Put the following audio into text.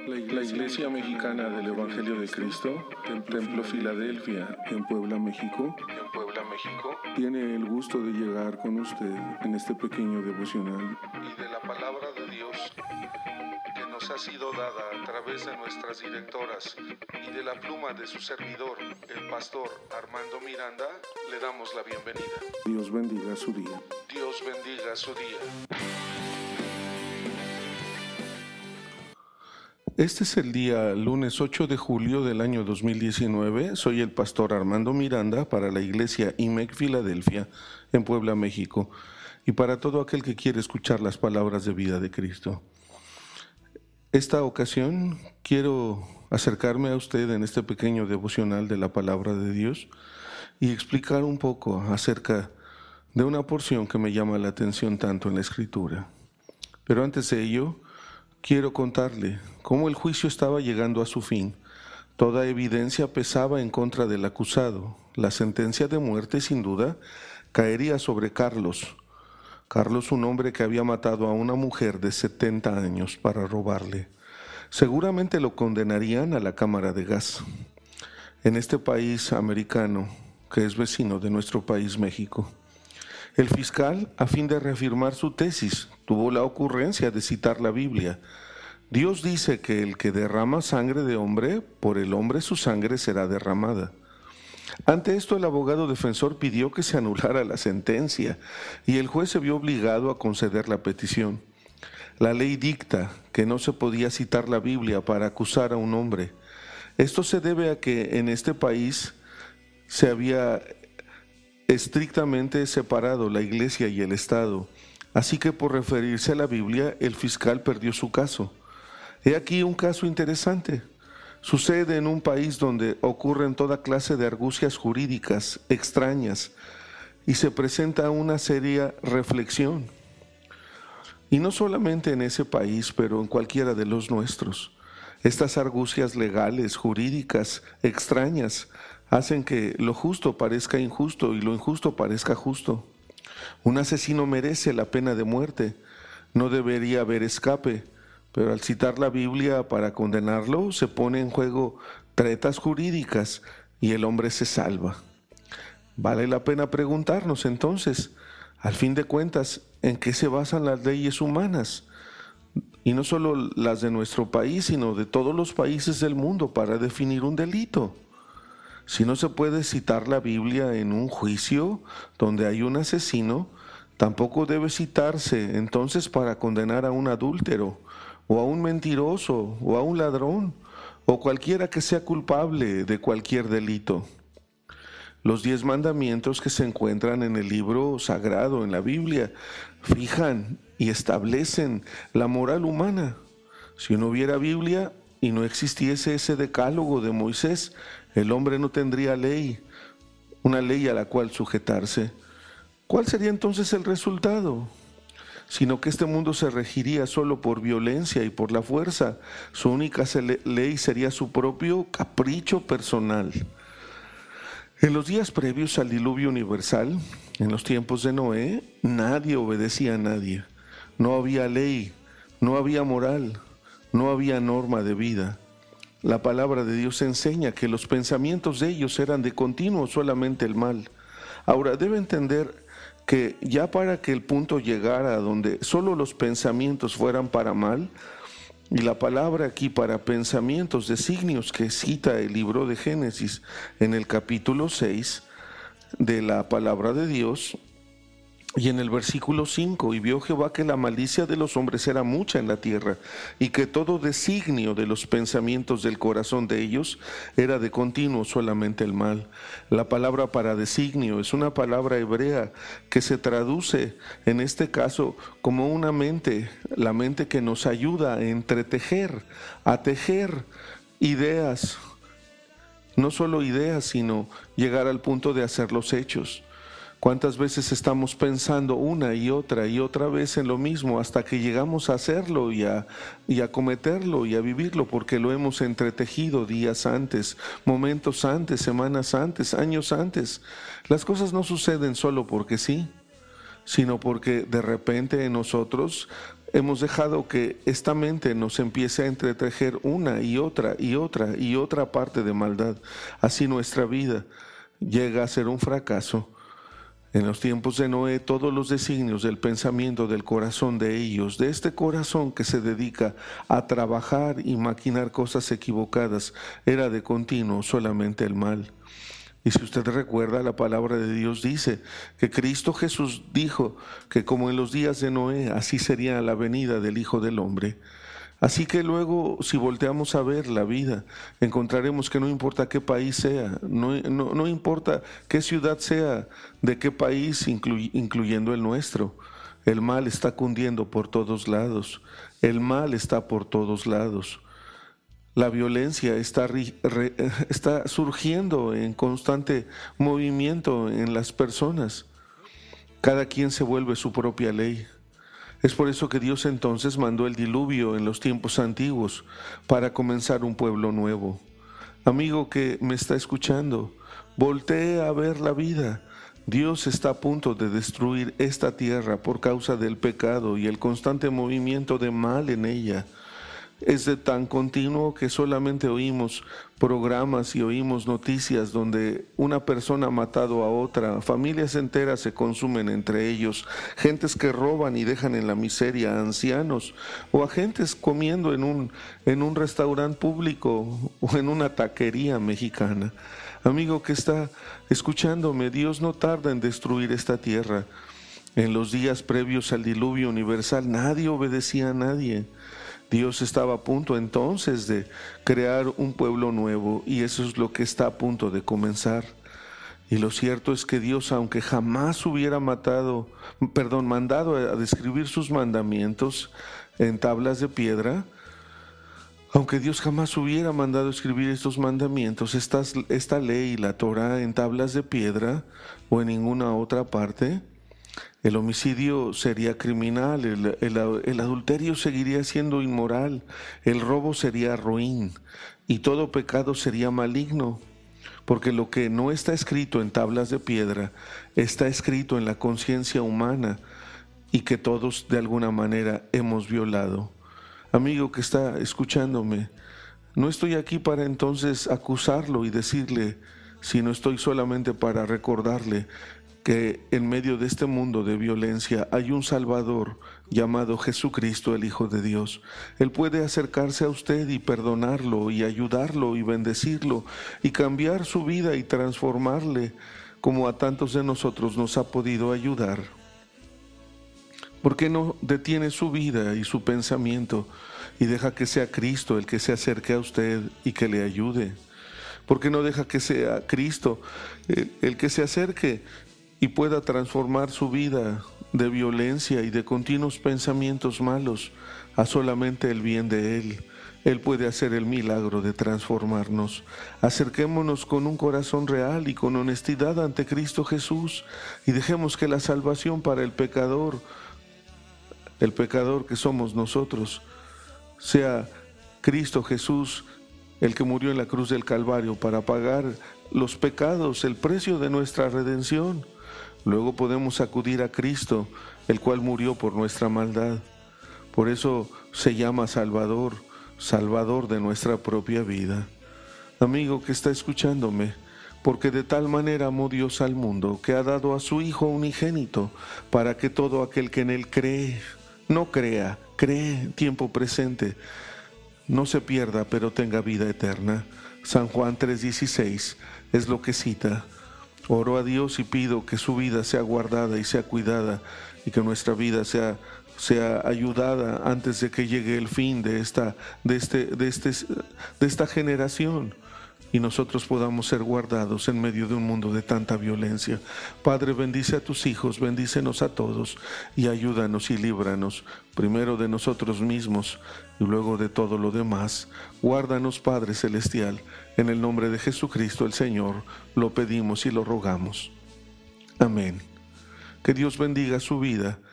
La Iglesia Mexicana del Evangelio de Cristo, Templo Filadelfia, en Puebla, México, tiene el gusto de llegar con usted en este pequeño devocional y de la palabra de Dios que nos ha sido dada a través de nuestras directoras y de la pluma de su servidor, el pastor Armando Miranda. Le damos la bienvenida. Dios bendiga su día. Dios bendiga su día. Este es el día lunes 8 de julio del año 2019. Soy el pastor Armando Miranda para la iglesia IMEC Filadelfia en Puebla, México, y para todo aquel que quiere escuchar las palabras de vida de Cristo. Esta ocasión quiero acercarme a usted en este pequeño devocional de la palabra de Dios y explicar un poco acerca de una porción que me llama la atención tanto en la Escritura. Pero antes de ello, quiero contarle cómo el juicio estaba llegando a su fin. Toda evidencia pesaba en contra del acusado. La sentencia de muerte, sin duda, caería sobre Carlos. Carlos, un hombre que había matado a una mujer de 70 años para robarle. Seguramente lo condenarían a la cámara de gas. En este país americano, que es vecino de nuestro país, México, el fiscal, a fin de reafirmar su tesis, tuvo la ocurrencia de citar la Biblia. Dios dice que el que derrama sangre de hombre, por el hombre su sangre será derramada. Ante esto, el abogado defensor pidió que se anulara la sentencia y el juez se vio obligado a conceder la petición. La ley dicta que no se podía citar la Biblia para acusar a un hombre. Esto se debe a que en este país se había estrictamente separado la iglesia y el Estado, así que por referirse a la Biblia, el fiscal perdió su caso. He aquí un caso interesante. Sucede en un país donde ocurren toda clase de argucias jurídicas extrañas y se presenta una seria reflexión. Y no solamente en ese país, pero en cualquiera de los nuestros. Estas argucias legales, jurídicas, extrañas, hacen que lo justo parezca injusto y lo injusto parezca justo. Un asesino merece la pena de muerte. No debería haber escape. Pero al citar la Biblia para condenarlo, se pone en juego tretas jurídicas y el hombre se salva. Vale la pena preguntarnos entonces, al fin de cuentas, ¿en qué se basan las leyes humanas? Y no solo las de nuestro país, sino de todos los países del mundo para definir un delito. Si no se puede citar la Biblia en un juicio donde hay un asesino, tampoco debe citarse entonces para condenar a un adúltero, o a un mentiroso, o a un ladrón, o cualquiera que sea culpable de cualquier delito. Los 10 mandamientos que se encuentran en el libro sagrado, en la Biblia, fijan y establecen la moral humana. Si no hubiera Biblia y no existiese ese decálogo de Moisés, el hombre no tendría ley, una ley a la cual sujetarse. ¿Cuál sería entonces el resultado? Sino que este mundo se regiría solo por violencia y por la fuerza. Su única ley sería su propio capricho personal. En los días previos al diluvio universal, en los tiempos de Noé, nadie obedecía a nadie. No había ley, no había moral, no había norma de vida. La palabra de Dios enseña que los pensamientos de ellos eran de continuo solamente el mal. Ahora, debe entender que ya para que el punto llegara a donde solo los pensamientos fueran para mal, y la palabra aquí para pensamientos, designios que cita el libro de Génesis en el capítulo 6 de la palabra de Dios, y en el versículo 5, y vio Jehová que la malicia de los hombres era mucha en la tierra, y que todo designio de los pensamientos del corazón de ellos era de continuo solamente el mal. La palabra para designio es una palabra hebrea que se traduce en este caso como una mente, la mente que nos ayuda a entretejer, a tejer ideas, no solo ideas, sino llegar al punto de hacer los hechos. ¿Cuántas veces estamos pensando una y otra vez en lo mismo hasta que llegamos a hacerlo y a cometerlo y a vivirlo porque lo hemos entretejido días antes, momentos antes, semanas antes, años antes? Las cosas no suceden solo porque sí. sino porque de repente en nosotros hemos dejado que esta mente nos empiece a entretejer una y otra y otra y otra parte de maldad. Así nuestra vida llega a ser un fracaso. En los tiempos de Noé, todos los designios del pensamiento del corazón de ellos, de este corazón que se dedica a trabajar y maquinar cosas equivocadas, era de continuo solamente el mal. Y si usted recuerda, la palabra de Dios dice que Cristo Jesús dijo que como en los días de Noé, así sería la venida del Hijo del Hombre. Así que luego, si volteamos a ver la vida, encontraremos que no importa qué país sea, no importa qué ciudad sea, de qué país, incluyendo el nuestro, el mal está cundiendo por todos lados, el mal está por todos lados. La violencia está surgiendo en constante movimiento en las personas. Cada quien se vuelve su propia ley. Es por eso que Dios entonces mandó el diluvio en los tiempos antiguos para comenzar un pueblo nuevo. Amigo que me está escuchando, voltee a ver la vida. Dios está a punto de destruir esta tierra por causa del pecado y el constante movimiento de mal en ella. Es de tan continuo que solamente oímos programas y oímos noticias donde una persona ha matado a otra, familias enteras se consumen entre ellos, gentes que roban y dejan en la miseria a ancianos o a gentes comiendo en un restaurante público o en una taquería mexicana. Amigo que está escuchándome, Dios no tarda en destruir esta tierra. En los días previos al diluvio universal nadie obedecía a nadie. Dios estaba a punto entonces de crear un pueblo nuevo y eso es lo que está a punto de comenzar. Y lo cierto es que Dios, aunque jamás hubiera mandado a describir sus mandamientos en tablas de piedra, aunque Dios jamás hubiera mandado escribir estos mandamientos, esta ley, la Torá, en tablas de piedra o en ninguna otra parte, el homicidio sería criminal, el adulterio seguiría siendo inmoral, el robo sería ruin y todo pecado sería maligno, porque lo que no está escrito en tablas de piedra está escrito en la conciencia humana y que todos de alguna manera hemos violado. Amigo que está escuchándome, no estoy aquí para entonces acusarlo y decirle, sino estoy solamente para recordarle que en medio de este mundo de violencia hay un Salvador llamado Jesucristo, el Hijo de Dios. Él puede acercarse a usted y perdonarlo y ayudarlo y bendecirlo y cambiar su vida y transformarle como a tantos de nosotros nos ha podido ayudar. ¿Por qué no detiene su vida y su pensamiento y deja que sea Cristo el que se acerque a usted y que le ayude? ¿Por qué no deja que sea Cristo el que se acerque y pueda transformar su vida de violencia y de continuos pensamientos malos a solamente el bien de Él? Él puede hacer el milagro de transformarnos. Acerquémonos con un corazón real y con honestidad ante Cristo Jesús y dejemos que la salvación para el pecador que somos nosotros, sea Cristo Jesús, el que murió en la cruz del Calvario para pagar los pecados, el precio de nuestra redención. Luego podemos acudir a Cristo, el cual murió por nuestra maldad. Por eso se llama Salvador, Salvador de nuestra propia vida. Amigo que está escuchándome, porque de tal manera amó Dios al mundo, que ha dado a su Hijo unigénito, para que todo aquel que en Él cree, cree tiempo presente, no se pierda, pero tenga vida eterna. San Juan 3:16 es lo que cita. Oro a Dios y pido que su vida sea guardada y sea cuidada y que nuestra vida sea ayudada antes de que llegue el fin de esta generación y nosotros podamos ser guardados en medio de un mundo de tanta violencia. Padre, bendice a tus hijos, bendícenos a todos y ayúdanos y líbranos, primero de nosotros mismos y luego de todo lo demás. Guárdanos, Padre Celestial, en el nombre de Jesucristo el Señor, lo pedimos y lo rogamos. Amén. Que Dios bendiga su vida